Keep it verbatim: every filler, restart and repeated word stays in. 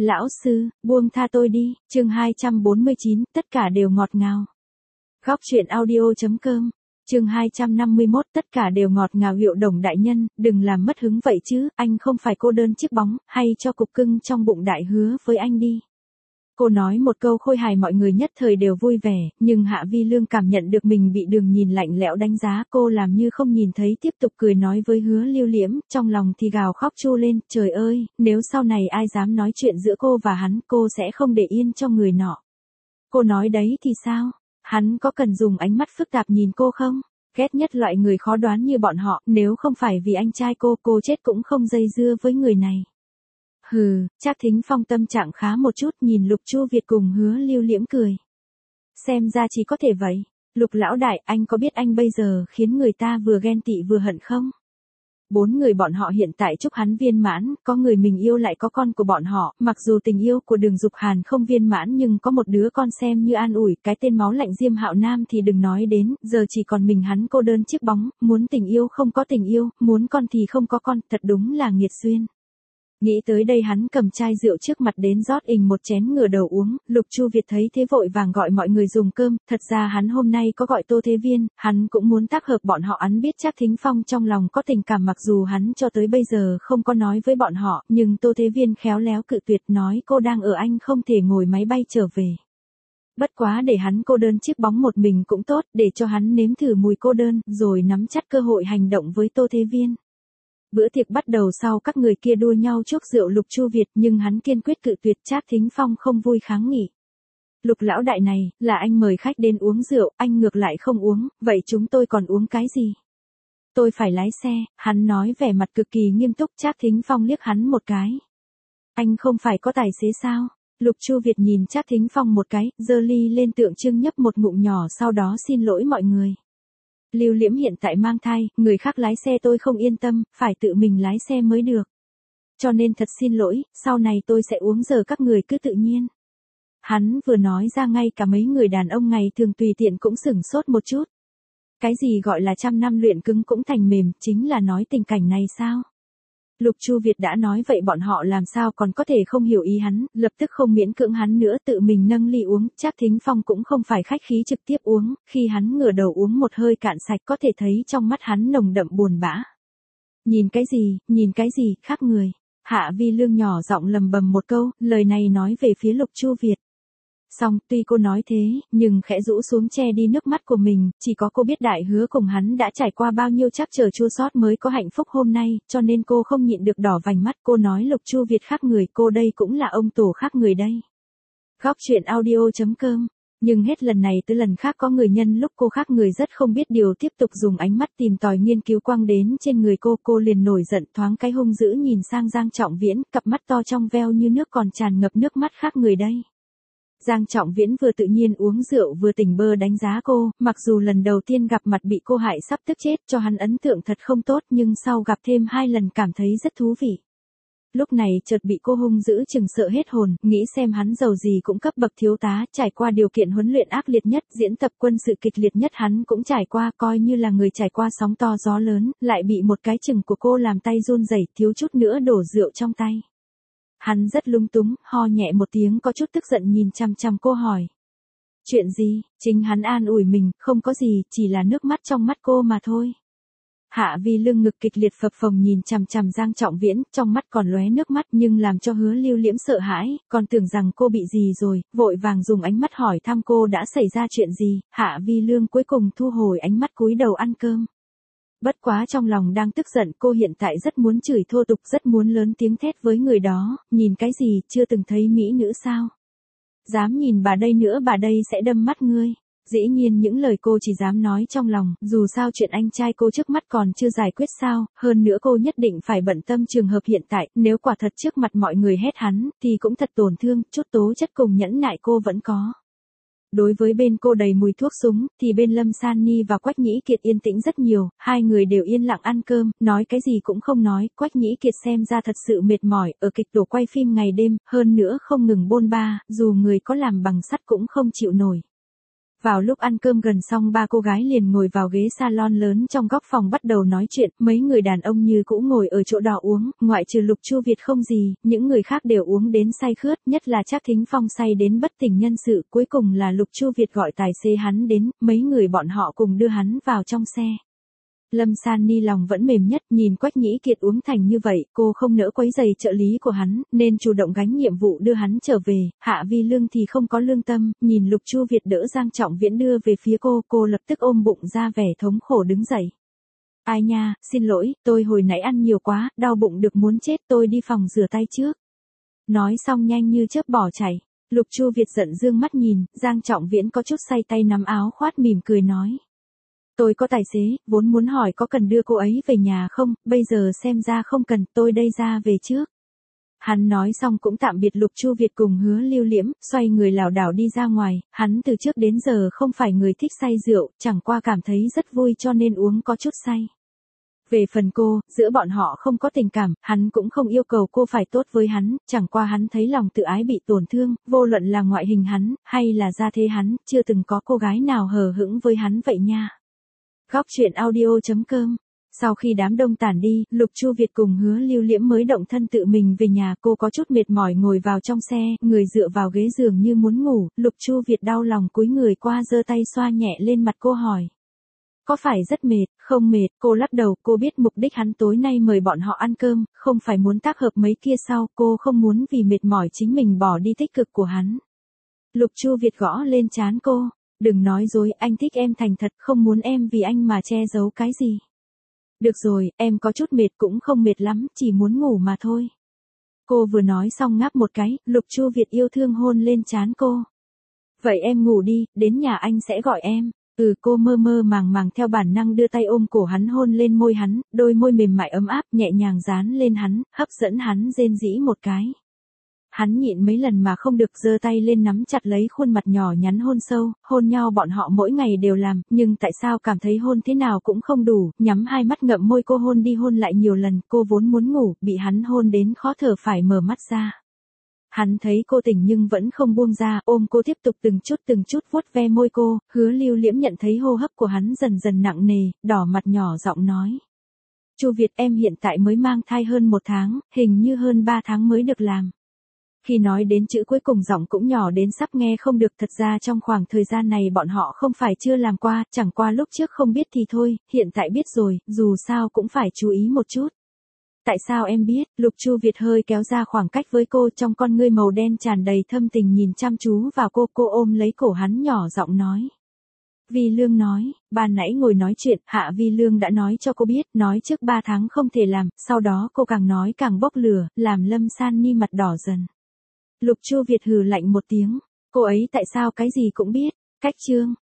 Lão sư, buông tha tôi đi, chương hai trăm bốn mươi chín, tất cả đều ngọt ngào. Góc truyện audio.com, chương hai trăm năm mươi mốt, tất cả đều ngọt ngào. Hiệu Đồng đại nhân, đừng làm mất hứng vậy chứ, anh không phải cô đơn chiếc bóng, hay cho cục cưng trong bụng đại hứa với anh đi. Cô nói một câu khôi hài mọi người nhất thời đều vui vẻ, nhưng Hạ Vi Lương cảm nhận được mình bị Đường nhìn lạnh lẽo đánh giá, cô làm như không nhìn thấy tiếp tục cười nói với Hứa Lưu Liễm, trong lòng thì gào khóc chu lên, trời ơi, nếu sau này ai dám nói chuyện giữa cô và hắn, cô sẽ không để yên cho người nọ. Cô nói đấy thì sao? Hắn có cần dùng ánh mắt phức tạp nhìn cô không? Ghét nhất loại người khó đoán như bọn họ, nếu không phải vì anh trai cô, cô chết cũng không dây dưa với người này. Hừ, Trác Thính Phong tâm trạng khá một chút, nhìn Lục Chu Việt cùng Hứa Lưu Liễm cười. Xem ra chỉ có thể vậy. Lục lão đại, anh có biết anh bây giờ khiến người ta vừa ghen tị vừa hận không? Bốn người bọn họ hiện tại chúc hắn viên mãn, có người mình yêu lại có con của bọn họ, mặc dù tình yêu của Đường Dục Hàn không viên mãn nhưng có một đứa con xem như an ủi, cái tên máu lạnh Diêm Hạo Nam thì đừng nói đến, giờ chỉ còn mình hắn cô đơn chiếc bóng, muốn tình yêu không có tình yêu, muốn con thì không có con, thật đúng là nghiệt duyên. Nghĩ tới đây hắn cầm chai rượu trước mặt đến rót ình một chén ngửa đầu uống, Lục Chu Việt thấy thế vội vàng gọi mọi người dùng cơm, thật ra hắn hôm nay có gọi Tô Thế Viên, hắn cũng muốn tác hợp bọn họ. Hắn biết Trác Thính Phong trong lòng có tình cảm mặc dù hắn cho tới bây giờ không có nói với bọn họ, nhưng Tô Thế Viên khéo léo cự tuyệt nói cô đang ở Anh không thể ngồi máy bay trở về. Bất quá để hắn cô đơn chiếc bóng một mình cũng tốt, để cho hắn nếm thử mùi cô đơn, rồi nắm chắc cơ hội hành động với Tô Thế Viên. Bữa tiệc bắt đầu sau các người kia đua nhau chuốc rượu Lục Chu Việt nhưng hắn kiên quyết cự tuyệt. Trác Thính Phong không vui kháng nghị. Lục lão đại này, là anh mời khách đến uống rượu, anh ngược lại không uống, vậy chúng tôi còn uống cái gì? Tôi phải lái xe, hắn nói vẻ mặt cực kỳ nghiêm túc. Trác Thính Phong liếc hắn một cái. Anh không phải có tài xế sao? Lục Chu Việt nhìn Trác Thính Phong một cái, giơ ly lên tượng trưng nhấp một ngụm nhỏ sau đó xin lỗi mọi người. Lưu Liễm hiện tại mang thai, người khác lái xe tôi không yên tâm, phải tự mình lái xe mới được. Cho nên thật xin lỗi, sau này tôi sẽ uống giờ các người cứ tự nhiên. Hắn vừa nói ra ngay cả mấy người đàn ông ngày thường tùy tiện cũng sửng sốt một chút. Cái gì gọi là trăm năm luyện cứng cũng thành mềm, chính là nói tình cảnh này sao? Lục Chu Việt đã nói vậy bọn họ làm sao còn có thể không hiểu ý hắn, lập tức không miễn cưỡng hắn nữa tự mình nâng ly uống. Trác Thính Phong cũng không phải khách khí trực tiếp uống, khi hắn ngửa đầu uống một hơi cạn sạch có thể thấy trong mắt hắn nồng đậm buồn bã. Nhìn cái gì, nhìn cái gì, khác người. Hạ Vi Lương nhỏ giọng lầm bầm một câu, lời này nói về phía Lục Chu Việt. Xong, tuy cô nói thế, nhưng khẽ rũ xuống che đi nước mắt của mình, chỉ có cô biết Đại Hứa cùng hắn đã trải qua bao nhiêu trắc trở chua xót mới có hạnh phúc hôm nay, cho nên cô không nhịn được đỏ vành mắt. Cô nói Lục Chu Việt khác người, cô đây cũng là ông tổ khác người đây. Góc truyện audio.com, nhưng hết lần này tới lần khác có người nhân lúc cô khác người rất không biết điều tiếp tục dùng ánh mắt tìm tòi nghiên cứu quang đến trên người cô. Cô liền nổi giận thoáng cái hung dữ nhìn sang Giang Trọng Viễn, cặp mắt to trong veo như nước còn tràn ngập nước mắt khác người đây. Giang Trọng Viễn vừa tự nhiên uống rượu vừa tỉnh bơ đánh giá cô, mặc dù lần đầu tiên gặp mặt bị cô hại sắp tức chết cho hắn ấn tượng thật không tốt nhưng sau gặp thêm hai lần cảm thấy rất thú vị. Lúc này chợt bị cô hung dữ chừng sợ hết hồn, nghĩ xem hắn giàu gì cũng cấp bậc thiếu tá, trải qua điều kiện huấn luyện ác liệt nhất, diễn tập quân sự kịch liệt nhất hắn cũng trải qua, coi như là người trải qua sóng to gió lớn, lại bị một cái chừng của cô làm tay run rẩy, thiếu chút nữa đổ rượu trong tay. Hắn rất lung túng, ho nhẹ một tiếng có chút tức giận nhìn chằm chằm cô hỏi. Chuyện gì? Chính hắn an ủi mình, không có gì, chỉ là nước mắt trong mắt cô mà thôi. Hạ Vi Lương ngực kịch liệt phập phồng nhìn chằm chằm Giang Trọng Viễn, trong mắt còn lóe nước mắt nhưng làm cho Hứa Lưu Liễm sợ hãi, còn tưởng rằng cô bị gì rồi, vội vàng dùng ánh mắt hỏi thăm cô đã xảy ra chuyện gì. Hạ Vi Lương cuối cùng thu hồi ánh mắt cúi đầu ăn cơm. Bất quá trong lòng đang tức giận, cô hiện tại rất muốn chửi thô tục, rất muốn lớn tiếng thét với người đó, nhìn cái gì, chưa từng thấy mỹ nữ sao? Dám nhìn bà đây nữa bà đây sẽ đâm mắt ngươi. Dĩ nhiên những lời cô chỉ dám nói trong lòng, dù sao chuyện anh trai cô trước mắt còn chưa giải quyết sao, hơn nữa cô nhất định phải bận tâm trường hợp hiện tại, nếu quả thật trước mặt mọi người hét hắn, thì cũng thật tổn thương, chút tố chất cùng nhẫn nại cô vẫn có. Đối với bên cô đầy mùi thuốc súng, thì bên Lâm San Ni và Quách Nhĩ Kiệt yên tĩnh rất nhiều, hai người đều yên lặng ăn cơm, nói cái gì cũng không nói. Quách Nhĩ Kiệt xem ra thật sự mệt mỏi, ở kịch tổ quay phim ngày đêm, hơn nữa không ngừng bôn ba, dù người có làm bằng sắt cũng không chịu nổi. Vào lúc ăn cơm gần xong ba cô gái liền ngồi vào ghế salon lớn trong góc phòng bắt đầu nói chuyện, mấy người đàn ông như cũ ngồi ở chỗ đó uống, ngoại trừ Lục Chu Việt không gì, những người khác đều uống đến say khướt, nhất là Trác Thính Phong say đến bất tỉnh nhân sự, cuối cùng là Lục Chu Việt gọi tài xế hắn đến, mấy người bọn họ cùng đưa hắn vào trong xe. Lâm San Ni lòng vẫn mềm nhất, nhìn Quách Nhĩ Kiệt uống thành như vậy, cô không nỡ quấy rầy trợ lý của hắn, nên chủ động gánh nhiệm vụ đưa hắn trở về, Hạ Vi Lương thì không có lương tâm, nhìn Lục Chu Việt đỡ Giang Trọng Viễn đưa về phía cô, cô lập tức ôm bụng ra vẻ thống khổ đứng dậy. Ai nha, xin lỗi, tôi hồi nãy ăn nhiều quá, đau bụng được muốn chết, tôi đi phòng rửa tay trước. Nói xong nhanh như chớp bỏ chạy. Lục Chu Việt giận dương mắt nhìn, Giang Trọng Viễn có chút say tay nắm áo khoát mỉm cười nói. Tôi có tài xế, vốn muốn hỏi có cần đưa cô ấy về nhà không, bây giờ xem ra không cần, tôi đây ra về trước. Hắn nói xong cũng tạm biệt Lục Chu Việt cùng Hứa Lưu Liễm, xoay người lảo đảo đi ra ngoài, hắn từ trước đến giờ không phải người thích say rượu, chẳng qua cảm thấy rất vui cho nên uống có chút say. Về phần cô, giữa bọn họ không có tình cảm, hắn cũng không yêu cầu cô phải tốt với hắn, chẳng qua hắn thấy lòng tự ái bị tổn thương, vô luận là ngoại hình hắn, hay là gia thế hắn, chưa từng có cô gái nào hờ hững với hắn vậy nha. Góc truyện audio chấm com. Sau khi đám đông tản đi, Lục Chu Việt cùng Hứa Lưu Liễm mới động thân tự mình về nhà, cô có chút mệt mỏi ngồi vào trong xe, người dựa vào ghế giường như muốn ngủ, Lục Chu Việt đau lòng cúi người qua giơ tay xoa nhẹ lên mặt cô hỏi. Có phải rất mệt, không mệt, cô lắc đầu, cô biết mục đích hắn tối nay mời bọn họ ăn cơm, không phải muốn tác hợp mấy kia sau, cô không muốn vì mệt mỏi chính mình bỏ đi tích cực của hắn. Lục Chu Việt gõ lên trán cô. Đừng nói dối, anh thích em thành thật, không muốn em vì anh mà che giấu cái gì. Được rồi, em có chút mệt cũng không mệt lắm, chỉ muốn ngủ mà thôi. Cô vừa nói xong ngáp một cái, Lục Chu Việt yêu thương hôn lên trán cô. Vậy em ngủ đi, đến nhà anh sẽ gọi em. Ừ, cô mơ mơ màng màng theo bản năng đưa tay ôm cổ hắn hôn lên môi hắn, đôi môi mềm mại ấm áp nhẹ nhàng dán lên hắn, hấp dẫn hắn rên rỉ một cái. Hắn nhịn mấy lần mà không được giơ tay lên nắm chặt lấy khuôn mặt nhỏ nhắn hôn sâu, hôn nhau bọn họ mỗi ngày đều làm, nhưng tại sao cảm thấy hôn thế nào cũng không đủ, nhắm hai mắt ngậm môi cô hôn đi hôn lại nhiều lần, cô vốn muốn ngủ, bị hắn hôn đến khó thở phải mở mắt ra. Hắn thấy cô tỉnh nhưng vẫn không buông ra, ôm cô tiếp tục từng chút từng chút vuốt ve môi cô, Hứa Lưu Liễm nhận thấy hô hấp của hắn dần dần nặng nề, đỏ mặt nhỏ giọng nói. Chu Việt, em hiện tại mới mang thai hơn một tháng, hình như hơn ba tháng mới được làm. Khi nói đến chữ cuối cùng giọng cũng nhỏ đến sắp nghe không được, thật ra trong khoảng thời gian này bọn họ không phải chưa làm qua, chẳng qua lúc trước không biết thì thôi, hiện tại biết rồi, dù sao cũng phải chú ý một chút. Tại sao em biết? Lục Chu Việt hơi kéo ra khoảng cách với cô, trong con ngươi màu đen tràn đầy thâm tình nhìn chăm chú vào cô, cô ôm lấy cổ hắn nhỏ giọng nói. Vi Lương nói, ban nãy ngồi nói chuyện, Hạ Vi Lương đã nói cho cô biết, nói trước ba tháng không thể làm, sau đó cô càng nói càng bốc lửa, làm Lâm San Ni mặt đỏ dần. Lục Chu Việt hừ lạnh một tiếng, cô ấy tại sao cái gì cũng biết, cách chương.